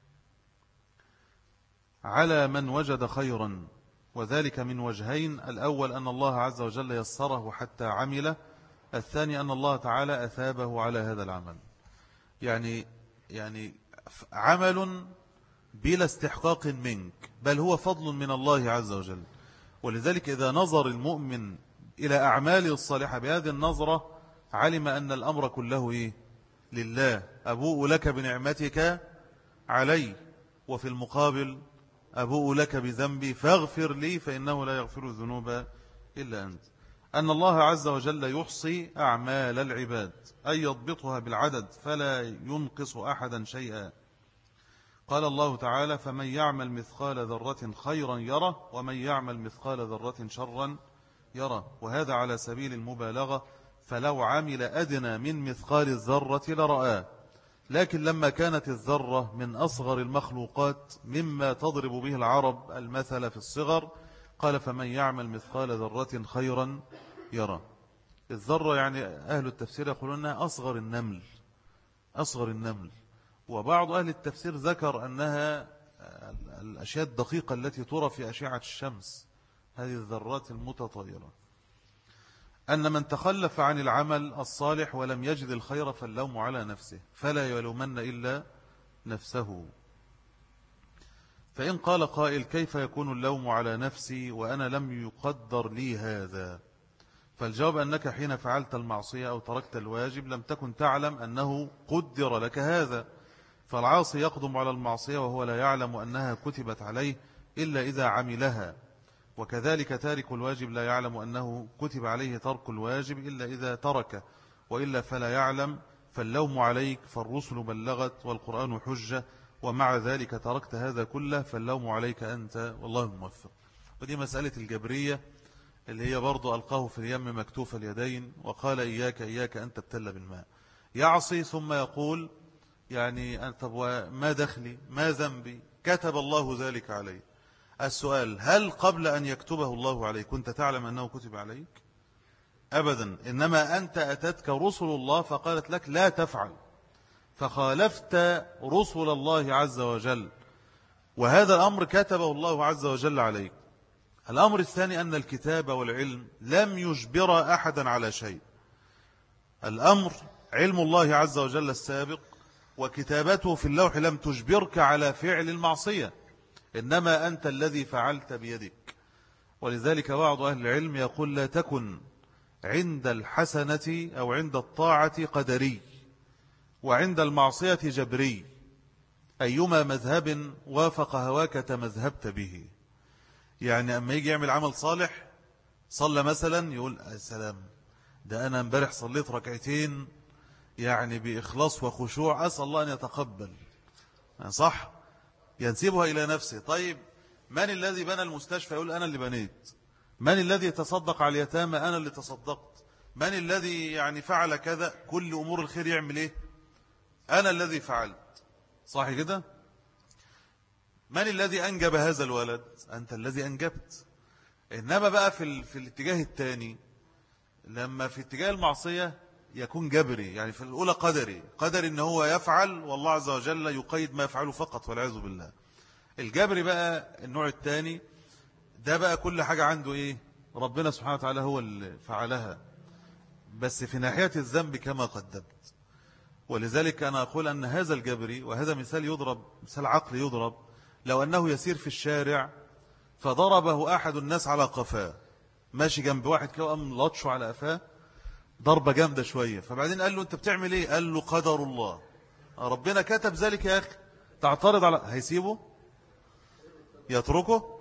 على من وجد خيرا، وذلك من وجهين: الأول أن الله عز وجل يسره حتى عمله، الثاني أن الله تعالى أثابه على هذا العمل. يعني يعني عمل بلا استحقاق منك، بل هو فضل من الله عز وجل. ولذلك إذا نظر المؤمن إلى أعماله الصالحة بهذه النظرة علم أن الأمر كله إيه؟ لله. أبوء لك بنعمتك علي، وفي المقابل أبوء لك بذنبي فاغفر لي فإنه لا يغفر الذنوب إلا أنت. أن الله عز وجل يحصي أعمال العباد، أي يضبطها بالعدد فلا ينقص أحدا شيئا. قال الله تعالى: فمن يعمل مثقال ذرة خيرا يره ومن يعمل مثقال ذرة شرا يره، وهذا على سبيل المبالغة، فلو عمل أدنى من مثقال الذرة لرآه. لكن لما كانت الذرة من أصغر المخلوقات مما تضرب به العرب المثل في الصغر، قال: فمن يعمل مثقال ذرة خيرا يره. الذرة يعني أهل التفسير يقولون أنها أصغر النمل، أصغر النمل. وبعض أهل التفسير ذكر أنها الأشياء الدقيقة التي ترى في أشعة الشمس، هذه الذرات المتطايرة. أن من تخلف عن العمل الصالح ولم يجد الخير فاللوم على نفسه، فلا يلومن إلا نفسه. فإن قال قائل: كيف يكون اللوم على نفسي وأنا لم يقدر لي هذا؟ فالجواب أنك حين فعلت المعصية أو تركت الواجب لم تكن تعلم أنه قدر لك هذا. فالعاصي يقدم على المعصية وهو لا يعلم أنها كتبت عليه إلا إذا عملها، وكذلك تارك الواجب لا يعلم أنه كتب عليه ترك الواجب إلا إذا ترك، وإلا فلا يعلم. فاللوم عليك، فالرسل بلغت والقرآن حجة، ومع ذلك تركت هذا كله، فاللوم عليك أنت والله الموفق. ودي مسألة الجبرية اللي هي برضو ألقاه في اليم مكتوف اليدين وقال: إياك إياك أن تبتل بالماء. يعصي ثم يقول: يعني طب وما دخلي، ما ذنبي، كتب الله ذلك علي. السؤال: هل قبل أن يكتبه الله عليك كنت تعلم أنه كتب عليك؟ أبدا. إنما أنت أتتك رسل الله فقالت لك لا تفعل، فخالفت رسل الله عز وجل، وهذا الأمر كتبه الله عز وجل عليك. الأمر الثاني أن الكتاب والعلم لم يجبر أحدا على شيء. الأمر علم الله عز وجل السابق وكتابته في اللوح لم تجبرك على فعل المعصية، إنما أنت الذي فعلت بيدك. ولذلك بعض أهل العلم يقول: لا تكن عند الحسنة أو عند الطاعة قدري، وعند المعصية جبري، أيما مذهب وافق هواك تمذهبت به. يعني أما يجي يعمل عمل صالح، صلى مثلا، يقول: السلام، ده أنا امبارح صليت ركعتين يعني بإخلاص وخشوع، أسأل الله أن يتقبل. صح؟ ينسبها إلى نفسه. طيب من الذي بنى المستشفى؟ يقول: أنا اللي بنيت. من الذي تصدق على اليتامى؟ أنا اللي تصدقت. من الذي يعني فعل كذا؟ كل أمور الخير يعمل إيه؟ أنا الذي فعلت. صح كده؟ من الذي أنجب هذا الولد؟ أنت الذي أنجبت. إنما بقى في, في الاتجاه الثاني، لما في اتجاه المعصية يكون جبري، يعني في الأولى قدري، قدري إن هو يفعل والله عز وجل يقيد ما يفعله فقط والعياذ بالله. الجبري بقى النوع الثاني، ده بقى كل حاجة عنده إيه؟ ربنا سبحانه وتعالى هو اللي فعلها، بس في ناحية الذنب كما قدمت. ولذلك أنا أقول أن هذا الجبري، وهذا مثال يضرب، مثال عقل يضرب، لو أنه يسير في الشارع فضربه أحد الناس على قفاه، ماشي جنب واحد كده وقام لطشه على قفاه ضربة جامدة شوية، فبعدين قال له: أنت بتعمل إيه؟ قال له: قدر الله، ربنا كتب ذلك يا أخي، تعترض على هيسيبه؟ يتركه؟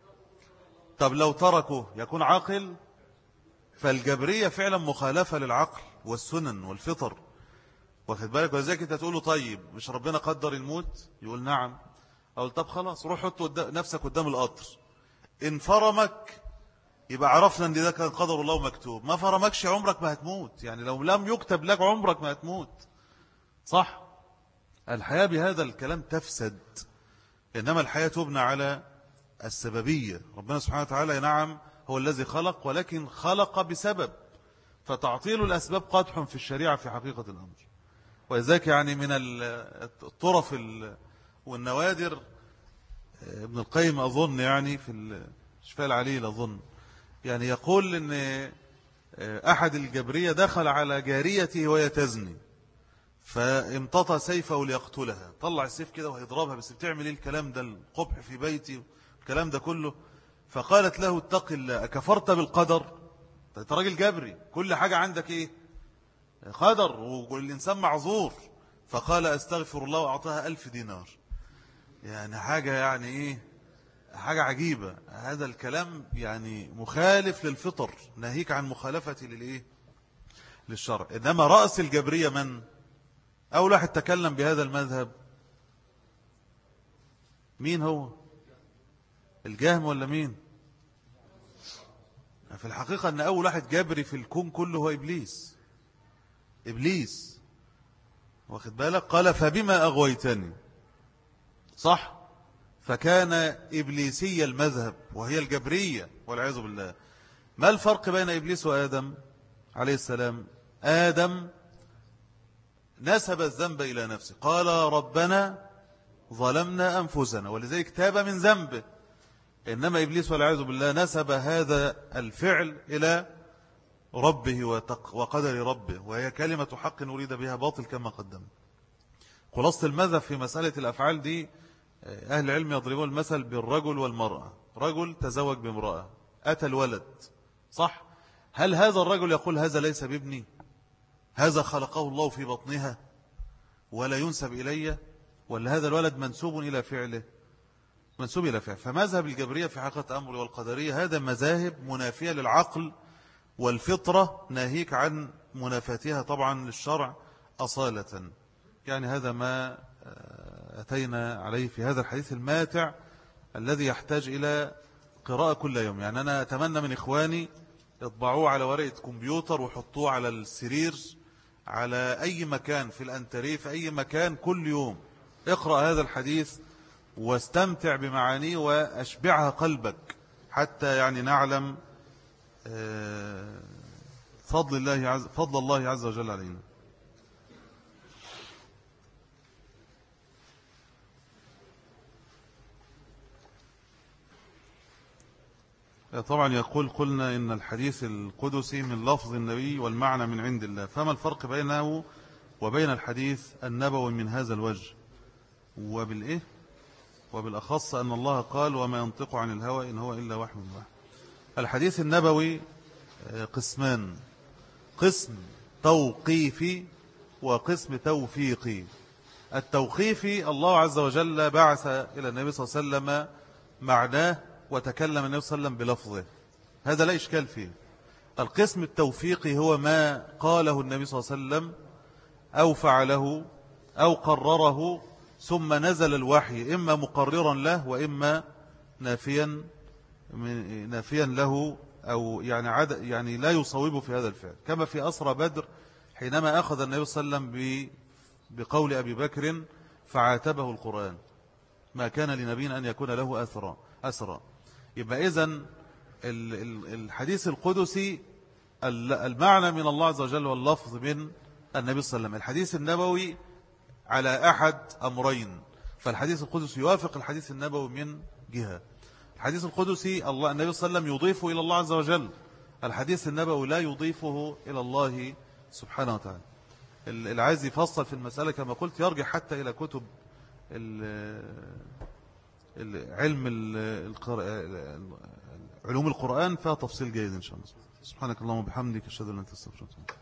طب لو تركه يكون عاقل؟ فالجبرية فعلا مخالفة للعقل والسنن والفطر، واخد بالك؟ وذلك انت تقول له: طيب مش ربنا قدر الموت؟ يقول: نعم. أقول طب خلاص روح حط قدام نفسك قدام القطر، إن فرمك يبقى عرفنا أن ده كان قدر الله مكتوب، ما فرمكش عمرك ما هتموت، يعني لو لم يكتب لك عمرك ما هتموت. صح؟ الحياة بهذا الكلام تفسد، إنما الحياة تبنى على السببية. ربنا سبحانه وتعالى نعم هو الذي خلق، ولكن خلق بسبب، فتعطيل الأسباب قادح في الشريعة في حقيقة الأمر. وذلك يعني من الطرف والنوادر، ابن القيم أظن يعني في الشفاء العليل أظن يعني يقول إن أحد الجبرية دخل على جاريته وهي تزني، فامتطى سيفه ليقتلها، طلع السيف كده وهيضربها، بس بتعمل ايه الكلام ده، القبح في بيتي الكلام ده كله. فقالت له اتق الله أكفرت بالقدر؟ انت راجل جبري، كل حاجة عندك ايه قدر، والإنسان معذور. فقال أستغفر الله، وأعطاها ألف دينار. يعني حاجة يعني ايه، حاجة عجيبة. هذا الكلام يعني مخالف للفطر، ناهيك عن مخالفة للإيه للشرع. إنما رأس الجبرية من أول واحد تكلم بهذا المذهب مين هو؟ الجهم ولا مين؟ في الحقيقة أن أول واحد جبري في الكون كله هو إبليس. إبليس واخد بالك، قال فبما أغويتني، صح، فكان إبليسي المذهب وهي الجبرية والعياذ بالله. ما الفرق بين إبليس وآدم عليه السلام؟ آدم نسب الذنب إلى نفسه، قال ربنا ظلمنا أنفسنا، ولذلك تاب من ذنبه. إنما إبليس والعياذ بالله نسب هذا الفعل إلى ربه وقدر ربه، وهي كلمة حق أريد بها باطل كما قدم. خلاصة المذهب في مسألة الأفعال دي، أهل العلم يضربون المثل بالرجل والمرأة. رجل تزوج بامرأة، أتى الولد، صح، هل هذا الرجل يقول هذا ليس بابني، هذا خلقه الله في بطنها ولا ينسب إلي، ولا هذا الولد منسوب إلى فعله؟ منسوب إلى فعله. فمذهب الجبرية في حقيقة أمر والقدرية هذا مذاهب منافية للعقل والفطرة، ناهيك عن منافاتها طبعا للشرع أصالة. يعني هذا ما أتينا عليه في هذا الحديث الماتع الذي يحتاج إلى قراءة كل يوم. يعني أنا أتمنى من إخواني اطبعوه على ورقة كمبيوتر وحطوه على السرير، على أي مكان في الأنتريه، في أي مكان، كل يوم اقرأ هذا الحديث واستمتع بمعانيه وأشبعها قلبك، حتى يعني نعلم فضل الله عز, فضل الله عز وجل علينا. طبعا يقول قلنا إن الحديث القدسي من لفظ النبي والمعنى من عند الله، فما الفرق بينه وبين الحديث النبوي من هذا الوجه؟ وبالإيه وبالأخص أن الله قال وما ينطق عن الهوى إن هو إلا وحي الله. الحديث النبوي قسمان، قسم توقيفي وقسم توفيقي. التوقيفي الله عز وجل بعث إلى النبي صلى الله عليه وسلم معناه وتكلم النبي صلى الله عليه وسلم بلفظه، هذا لا إشكال فيه. القسم التوفيقي هو ما قاله النبي صلى الله عليه وسلم أو فعله أو قرره ثم نزل الوحي إما مقررا له وإما نافيا نافيا له، أو يعني عد يعني لا يصوبه في هذا الفعل، كما في أسرى بدر حينما أخذ النبي صلى الله عليه وسلم بقول أبي بكر فعاتبه القرآن، ما كان لنبي أن يكون له أسرى أسرى. يبقى إذن الحديث القدسي المعنى من الله عز وجل واللفظ من النبي صلى الله عليه وسلم. الحديث النبوي على أحد أمرين، فالحديث القدسي يوافق الحديث النبوي من جهة. الحديث القدسي الله النبي صلى الله عليه وسلم يضيفه إلى الله عز وجل، الحديث النبوي لا يضيفه إلى الله سبحانه وتعالى. العايز يفصل في المسألة كما قلت يرجع حتى إلى كتب علم علوم القرآن، فيها تفصيل جيد إن شاء الله. سبحانك اللهم وبحمدك أشهد أن لا إله إلا أنت أستغفرك.